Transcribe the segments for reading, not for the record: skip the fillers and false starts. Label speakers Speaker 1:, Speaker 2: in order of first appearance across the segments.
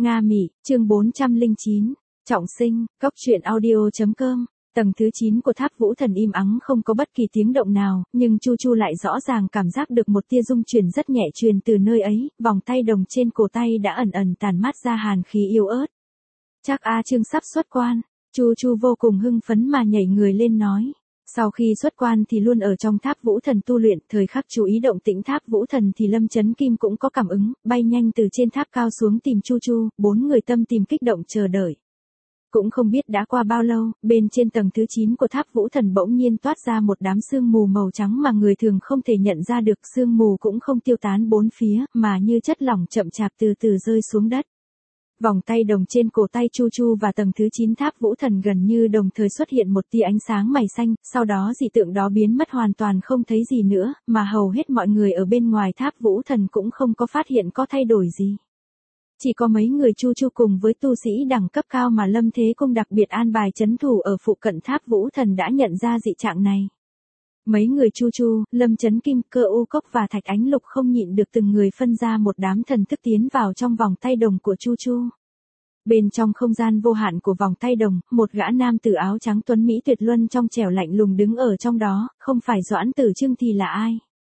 Speaker 1: Nga Mỹ, chương 409, trọng sinh, góc truyện audio.com. Tầng thứ 9 của tháp vũ thần im ắng không có bất kỳ tiếng động nào, nhưng Chu Chu lại rõ ràng cảm giác được một tia rung chuyển rất nhẹ truyền từ nơi ấy, vòng tay đồng trên cổ tay đã ẩn ẩn tản mát ra hàn khí yếu ớt. Chắc A Trương sắp xuất quan, Chu Chu vô cùng hưng phấn mà nhảy người lên nói. Sau khi xuất quan thì luôn ở trong tháp vũ thần tu luyện, thời khắc chú ý động tĩnh tháp vũ thần thì Lâm Chấn Kim cũng có cảm ứng, bay nhanh từ trên tháp cao xuống tìm Chu Chu, bốn người tâm tìm kích động chờ đợi. Cũng không biết đã qua bao lâu, bên trên tầng thứ 9 của tháp vũ thần bỗng nhiên toát ra một đám sương mù màu trắng mà người thường không thể nhận ra được, sương mù cũng không tiêu tán bốn phía, mà như chất lỏng chậm chạp từ từ rơi xuống đất. Vòng tay đồng trên cổ tay Chu Chu và tầng thứ 9 tháp vũ thần gần như đồng thời xuất hiện một tia ánh sáng màu xanh, sau đó dị tượng đó biến mất hoàn toàn không thấy gì nữa, mà hầu hết mọi người ở bên ngoài tháp vũ thần cũng không có phát hiện có thay đổi gì. Chỉ có mấy người Chu Chu cùng với tu sĩ đẳng cấp cao mà Lâm Thế Công đặc biệt an bài trấn thủ ở phụ cận tháp vũ thần đã nhận ra dị trạng này. Mấy người Chu Chu, Lâm Chấn Kim, Cơ U Cốc và Thạch Ánh Lục không nhịn được từng người phân ra một đám thần thức tiến vào trong vòng tay đồng của Chu Chu. Bên trong không gian vô hạn của vòng tay đồng, một gã nam tử áo trắng tuấn mỹ tuyệt luân trong trẻo lạnh lùng đứng ở trong đó, không phải Doãn Tử Trương thì là ai?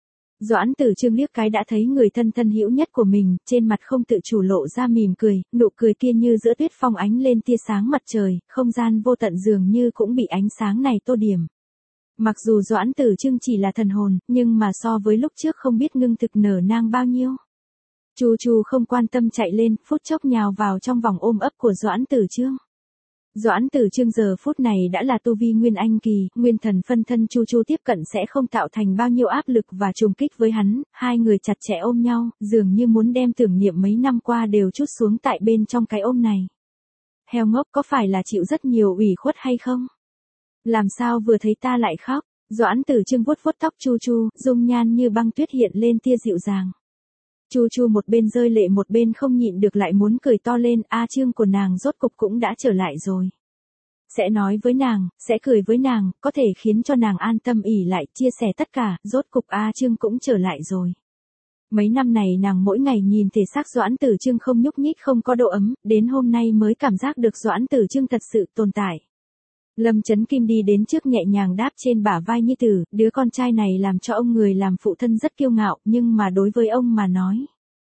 Speaker 1: Doãn Tử Trương liếc cái đã thấy người thân thân hữu nhất của mình, trên mặt không tự chủ lộ ra mỉm cười, nụ cười kia như giữa tuyết phong ánh lên tia sáng mặt trời, không gian vô tận dường như cũng bị ánh sáng này tô điểm. Mặc dù Doãn Tử Trương chỉ là thần hồn, nhưng mà so với lúc trước không biết ngưng thực nở nang bao nhiêu. Chu Chu không quan tâm chạy lên, phút chốc nhào vào trong vòng ôm ấp của Doãn Tử Trương. Doãn Tử Trương giờ phút này đã là tu vi Nguyên Anh kỳ, nguyên thần phân thân Chu Chu tiếp cận sẽ không tạo thành bao nhiêu áp lực và trùng kích với hắn, hai người chặt chẽ ôm nhau, dường như muốn đem tưởng niệm mấy năm qua đều trút xuống tại bên trong cái ôm này. Heo ngốc, có phải là chịu rất nhiều ủy khuất hay không? Làm sao vừa thấy ta lại khóc? Doãn Tử Trương vuốt vuốt tóc Chu Chu, dung nhan như băng tuyết hiện lên tia dịu dàng. Chu Chu một bên rơi lệ một bên không nhịn được lại muốn cười to lên, A Trương của nàng rốt cục cũng đã trở lại rồi. Sẽ nói với nàng, sẽ cười với nàng, có thể khiến cho nàng an tâm ỉ lại, chia sẻ tất cả, rốt cục A Trương cũng trở lại rồi. Mấy năm này nàng mỗi ngày nhìn thể xác Doãn Tử Trương không nhúc nhích không có độ ấm, đến hôm nay mới cảm giác được Doãn Tử Trương thật sự tồn tại. Lâm Chấn Kim đi đến trước nhẹ nhàng đáp trên bả vai Nhi tử, đứa con trai này làm cho ông người làm phụ thân rất kiêu ngạo, nhưng mà đối với ông mà nói.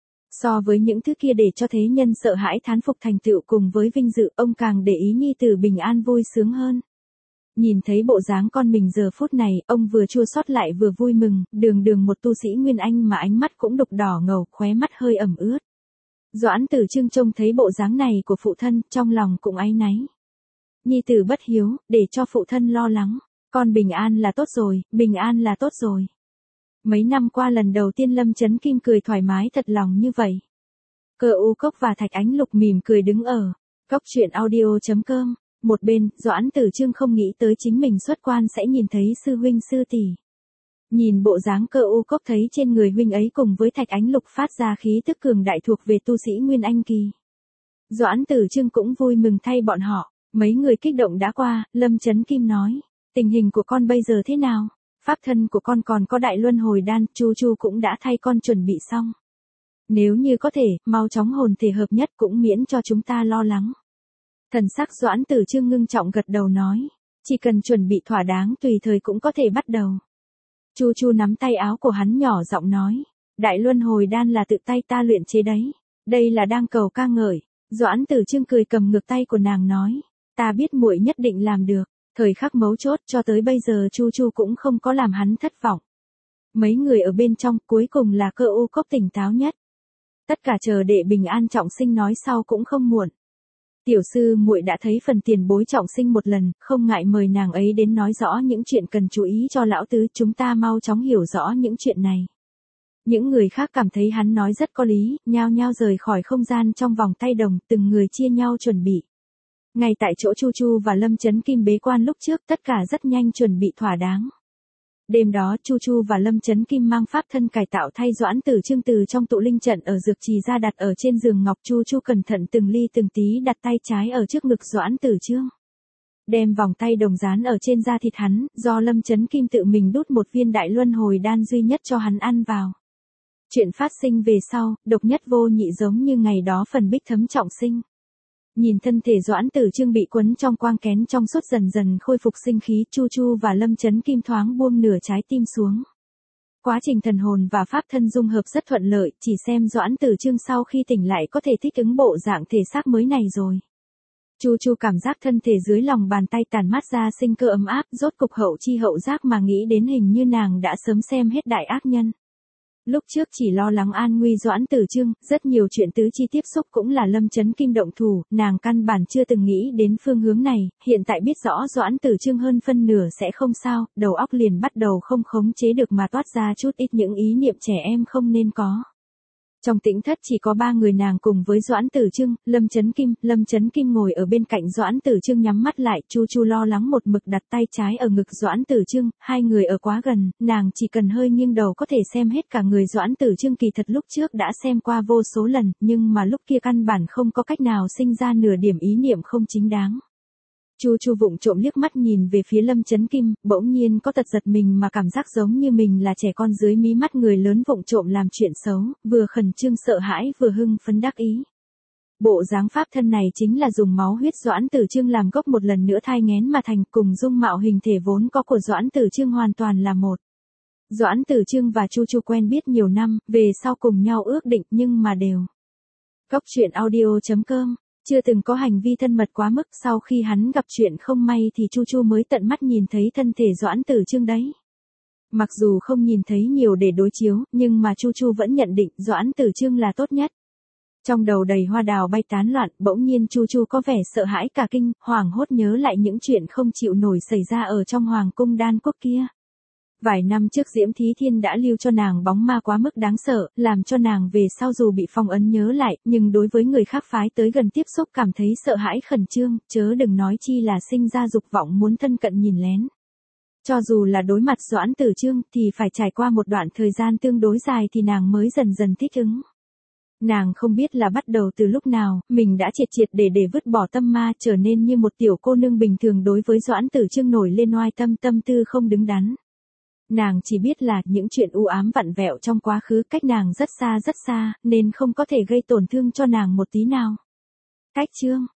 Speaker 1: So với những thứ kia để cho thế nhân sợ hãi thán phục thành tựu cùng với vinh dự, ông càng để ý Nhi tử bình an vui sướng hơn. Nhìn thấy bộ dáng con mình giờ phút này, ông vừa chua xót lại vừa vui mừng, đường một tu sĩ Nguyên Anh mà ánh mắt cũng đục đỏ ngầu, khóe mắt hơi ẩm ướt. Doãn Tử Trương trông thấy bộ dáng này của phụ thân, trong lòng cũng áy náy. Nhi tử bất hiếu, để cho phụ thân lo lắng. Con bình an là tốt rồi, bình an là tốt rồi. Mấy năm qua lần đầu tiên Lâm Chấn Kim cười thoải mái thật lòng như vậy. Cơ U Cốc và Thạch Ánh Lục mỉm cười đứng ở góc truyện audio.com. Một bên, Doãn Tử Trương không nghĩ tới chính mình xuất quan sẽ nhìn thấy sư huynh sư tỷ. Nhìn bộ dáng Cơ U Cốc thấy trên người huynh ấy cùng với Thạch Ánh Lục phát ra khí tức cường đại thuộc về tu sĩ Nguyên Anh kỳ. Doãn Tử Trương cũng vui mừng thay bọn họ. Mấy người kích động đã qua, Lâm Chấn Kim nói, tình hình của con bây giờ thế nào? Pháp thân của con còn có đại luân hồi đan, Chu Chu cũng đã thay con chuẩn bị xong. Nếu như có thể, mau chóng hồn thể hợp nhất cũng miễn cho chúng ta lo lắng. Thần sắc Doãn Tử Trương ngưng trọng gật đầu nói, chỉ cần chuẩn bị thỏa đáng tùy thời cũng có thể bắt đầu. Chu Chu nắm tay áo của hắn nhỏ giọng nói, đại luân hồi đan là tự tay ta luyện chế đấy, đây là đang cầu ca ngợi. Doãn Tử Trương cười cầm ngược tay của nàng nói, ta biết muội nhất định làm được. Thời khắc mấu chốt cho tới bây giờ Chu Chu cũng không có làm hắn thất vọng. Mấy người ở bên trong cuối cùng là Cơ U Cốc tỉnh táo nhất. Tất cả chờ đệ bình an trọng sinh nói sau cũng không muộn. Tiểu sư muội đã thấy phần tiền bối trọng sinh một lần, không ngại mời nàng ấy đến nói rõ những chuyện cần chú ý cho lão tứ, chúng ta mau chóng hiểu rõ những chuyện này. Những người khác cảm thấy hắn nói rất có lý, nhao nhao rời khỏi không gian trong vòng tay đồng, từng người chia nhau chuẩn bị. Ngay tại chỗ Chu Chu và Lâm Chấn Kim bế quan lúc trước, tất cả rất nhanh chuẩn bị thỏa đáng. Đêm đó Chu Chu và Lâm Chấn Kim mang pháp thân cải tạo thay Doãn Tử Trương từ trong tụ linh trận ở dược trì ra đặt ở trên giường ngọc. Chu Chu cẩn thận từng ly từng tí đặt tay trái ở trước ngực Doãn Tử Trương. Đem vòng tay đồng dán ở trên da thịt hắn, do Lâm Chấn Kim tự mình đút một viên đại luân hồi đan duy nhất cho hắn ăn vào. Chuyện phát sinh về sau, độc nhất vô nhị giống như ngày đó phần Bích Thấm trọng sinh. Nhìn thân thể Doãn Tử Chương bị quấn trong quang kén trong suốt dần dần khôi phục sinh khí, Chu Chu và Lâm Chấn Kim thoáng buông nửa trái tim xuống. Quá trình thần hồn và pháp thân dung hợp rất thuận lợi, chỉ xem Doãn Tử Chương sau khi tỉnh lại có thể thích ứng bộ dạng thể xác mới này rồi. Chu Chu cảm giác thân thể dưới lòng bàn tay tản mát ra sinh cơ ấm áp, rốt cục hậu chi hậu giác mà nghĩ đến hình như nàng đã sớm xem hết Đại Ác Nhân. Lúc trước chỉ lo lắng an nguy Doãn Tử Chương, rất nhiều chuyện tứ chi tiếp xúc cũng là Lâm Chấn Kim động thủ, nàng căn bản chưa từng nghĩ đến phương hướng này, hiện tại biết rõ Doãn Tử Chương hơn phân nửa sẽ không sao, đầu óc liền bắt đầu không khống chế được mà toát ra chút ít những ý niệm trẻ em không nên có. Trong tĩnh thất chỉ có 3 người nàng cùng với Doãn Tử Chương, Lâm Chấn Kim ngồi ở bên cạnh Doãn Tử Chương nhắm mắt lại, Chu Chu lo lắng một mực đặt tay trái ở ngực Doãn Tử Chương, hai người ở quá gần, nàng chỉ cần hơi nghiêng đầu có thể xem hết cả người Doãn Tử Chương kỳ thật lúc trước đã xem qua vô số lần, nhưng mà lúc kia căn bản không có cách nào sinh ra nửa điểm ý niệm không chính đáng. Chu Chu vụng trộm liếc mắt nhìn về phía Lâm Chấn Kim, bỗng nhiên có tật giật mình mà cảm giác giống như mình là trẻ con dưới mí mắt người lớn vụng trộm làm chuyện xấu, vừa khẩn trương sợ hãi vừa hưng phấn đắc ý. Bộ dáng pháp thân này chính là dùng máu huyết Doãn Tử Chương làm gốc một lần nữa thai nghén mà thành, cùng dung mạo hình thể vốn có của Doãn Tử Chương hoàn toàn là một. Doãn Tử Chương và Chu Chu quen biết nhiều năm, về sau cùng nhau ước định nhưng mà đều. Góc truyện audio.com Chưa từng có hành vi thân mật quá mức, sau khi hắn gặp chuyện không may thì Chu Chu mới tận mắt nhìn thấy thân thể Doãn Tử Chương đấy. Mặc dù không nhìn thấy nhiều để đối chiếu, nhưng mà Chu Chu vẫn nhận định Doãn Tử Chương là tốt nhất. Trong đầu đầy hoa đào bay tán loạn, bỗng nhiên Chu Chu có vẻ sợ hãi cả kinh, hoảng hốt nhớ lại những chuyện không chịu nổi xảy ra ở trong hoàng cung Đan Quốc kia. Vài năm trước Diễm Thí Thiên đã lưu cho nàng bóng ma quá mức đáng sợ, làm cho nàng về sau dù bị phong ấn nhớ lại, nhưng đối với người khác phái tới gần tiếp xúc cảm thấy sợ hãi khẩn trương, chớ đừng nói chi là sinh ra dục vọng muốn thân cận nhìn lén. Cho dù là đối mặt Doãn Tử Chương thì phải trải qua một đoạn thời gian tương đối dài thì nàng mới dần dần thích ứng. Nàng không biết là bắt đầu từ lúc nào, mình đã triệt để vứt bỏ tâm ma, trở nên như một tiểu cô nương bình thường đối với Doãn Tử Chương nổi lên oai tâm tư không đứng đắn. Nàng chỉ biết là những chuyện u ám vặn vẹo trong quá khứ cách nàng rất xa, nên không có thể gây tổn thương cho nàng một tí nào. Cách chương